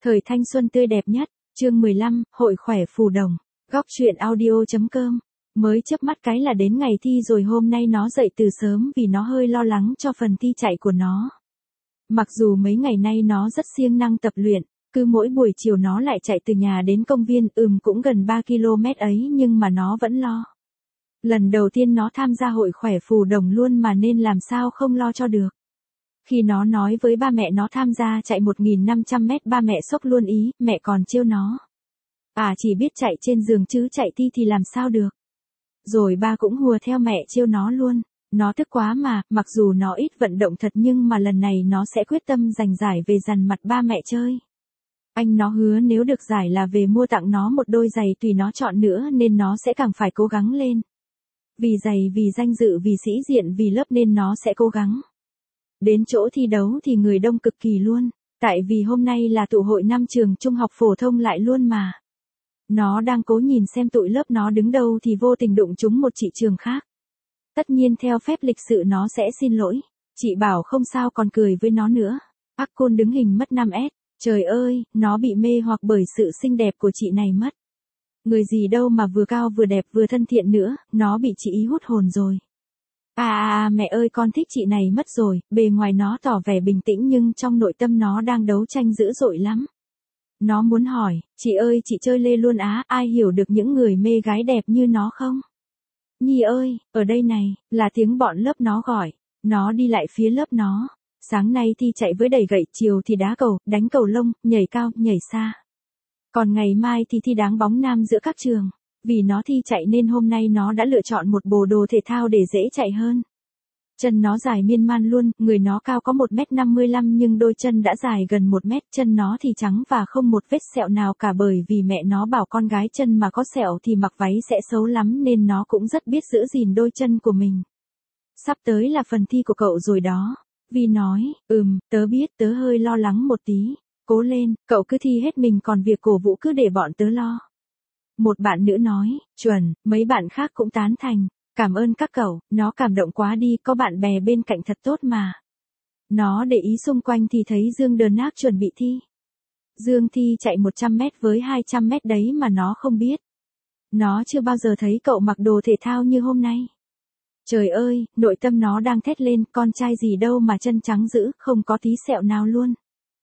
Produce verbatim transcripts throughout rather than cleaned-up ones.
Thời thanh xuân tươi đẹp nhất, chương mười lăm, hội khỏe phù đồng, góc truyện audio.com. Mới chớp mắt cái là đến ngày thi rồi, hôm nay nó dậy từ sớm vì nó hơi lo lắng cho phần thi chạy của nó. Mặc dù mấy ngày nay nó rất siêng năng tập luyện, cứ mỗi buổi chiều nó lại chạy từ nhà đến công viên, ừm cũng gần ba ki lô mét ấy, nhưng mà nó vẫn lo. Lần đầu tiên nó tham gia hội khỏe phù đồng luôn mà, nên làm sao không lo cho được. Khi nó nói với ba mẹ nó tham gia chạy một nghìn năm trăm mét, ba mẹ sốc luôn ý, mẹ còn trêu nó. À chỉ biết chạy trên giường chứ chạy thi thì làm sao được. Rồi ba cũng hùa theo mẹ trêu nó luôn. Nó tức quá mà, mặc dù nó ít vận động thật nhưng mà lần này nó sẽ quyết tâm giành giải về dằn mặt ba mẹ chơi. Anh nó hứa nếu được giải là về mua tặng nó một đôi giày tùy nó chọn nữa, nên nó sẽ càng phải cố gắng lên. Vì giày, vì danh dự, vì sĩ diện, vì lớp nên nó sẽ cố gắng. Đến chỗ thi đấu thì người đông cực kỳ luôn, tại vì hôm nay là tụ hội năm trường trung học phổ thông lại luôn mà. Nó đang cố nhìn xem tụi lớp nó đứng đâu thì vô tình đụng trúng một chị trường khác. Tất nhiên theo phép lịch sự nó sẽ xin lỗi. Chị bảo không sao còn cười với nó nữa. Ác côn đứng hình mất năm S. Trời ơi, nó bị mê hoặc bởi sự xinh đẹp của chị này mất. Người gì đâu mà vừa cao vừa đẹp vừa thân thiện nữa, nó bị chị ý hút hồn rồi. À à à mẹ ơi, con thích chị này mất rồi. Bề ngoài nó tỏ vẻ bình tĩnh nhưng trong nội tâm nó đang đấu tranh dữ dội lắm. Nó muốn hỏi, chị ơi chị chơi lê luôn á, ai hiểu được những người mê gái đẹp như nó không? Nhi ơi, ở đây này, là tiếng bọn lớp nó gọi. Nó đi lại phía lớp nó. Sáng nay thi chạy với đẩy gậy, chiều thì đá cầu, đánh cầu lông, nhảy cao, nhảy xa. Còn ngày mai thì thi đá bóng nam giữa các trường. Vì nó thi chạy nên hôm nay nó đã lựa chọn một bộ đồ thể thao để dễ chạy hơn. Chân nó dài miên man luôn, người nó cao có một mét năm mươi lăm nhưng đôi chân đã dài gần một mét, chân nó thì trắng và không một vết sẹo nào cả, bởi vì mẹ nó bảo con gái chân mà có sẹo thì mặc váy sẽ xấu lắm, nên nó cũng rất biết giữ gìn đôi chân của mình. Sắp tới là phần thi của cậu rồi đó. Vi nói, ừm, tớ biết, tớ hơi lo lắng một tí. Cố lên, cậu cứ thi hết mình, còn việc cổ vũ cứ để bọn tớ lo. Một bạn nữ nói, chuẩn, mấy bạn khác cũng tán thành. Cảm ơn các cậu, nó cảm động quá đi, có bạn bè bên cạnh thật tốt mà. Nó để ý xung quanh thì thấy Dương Đờ Nác chuẩn bị thi. Dương thi chạy một trăm mét với hai trăm mét đấy mà nó không biết. Nó chưa bao giờ thấy cậu mặc đồ thể thao như hôm nay. Trời ơi, nội tâm nó đang thét lên, con trai gì đâu mà chân trắng dữ, không có tí sẹo nào luôn.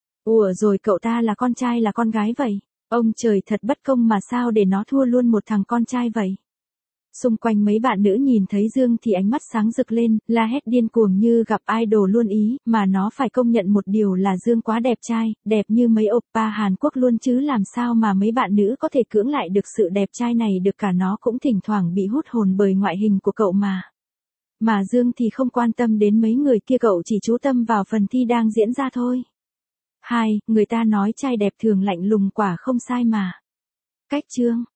Ủa rồi cậu ta là con trai là con gái vậy? Ông trời thật bất công mà, sao để nó thua luôn một thằng con trai vậy? Xung quanh mấy bạn nữ nhìn thấy Dương thì ánh mắt sáng rực lên, la hét điên cuồng như gặp idol luôn ý, mà nó phải công nhận một điều là Dương quá đẹp trai, đẹp như mấy oppa Hàn Quốc luôn chứ, làm sao mà mấy bạn nữ có thể cưỡng lại được sự đẹp trai này được, cả nó cũng thỉnh thoảng bị hút hồn bởi ngoại hình của cậu mà. Mà Dương thì không quan tâm đến mấy người kia, cậu chỉ chú tâm vào phần thi đang diễn ra thôi. Hai, người ta nói trai đẹp thường lạnh lùng, quả không sai mà. Cách chương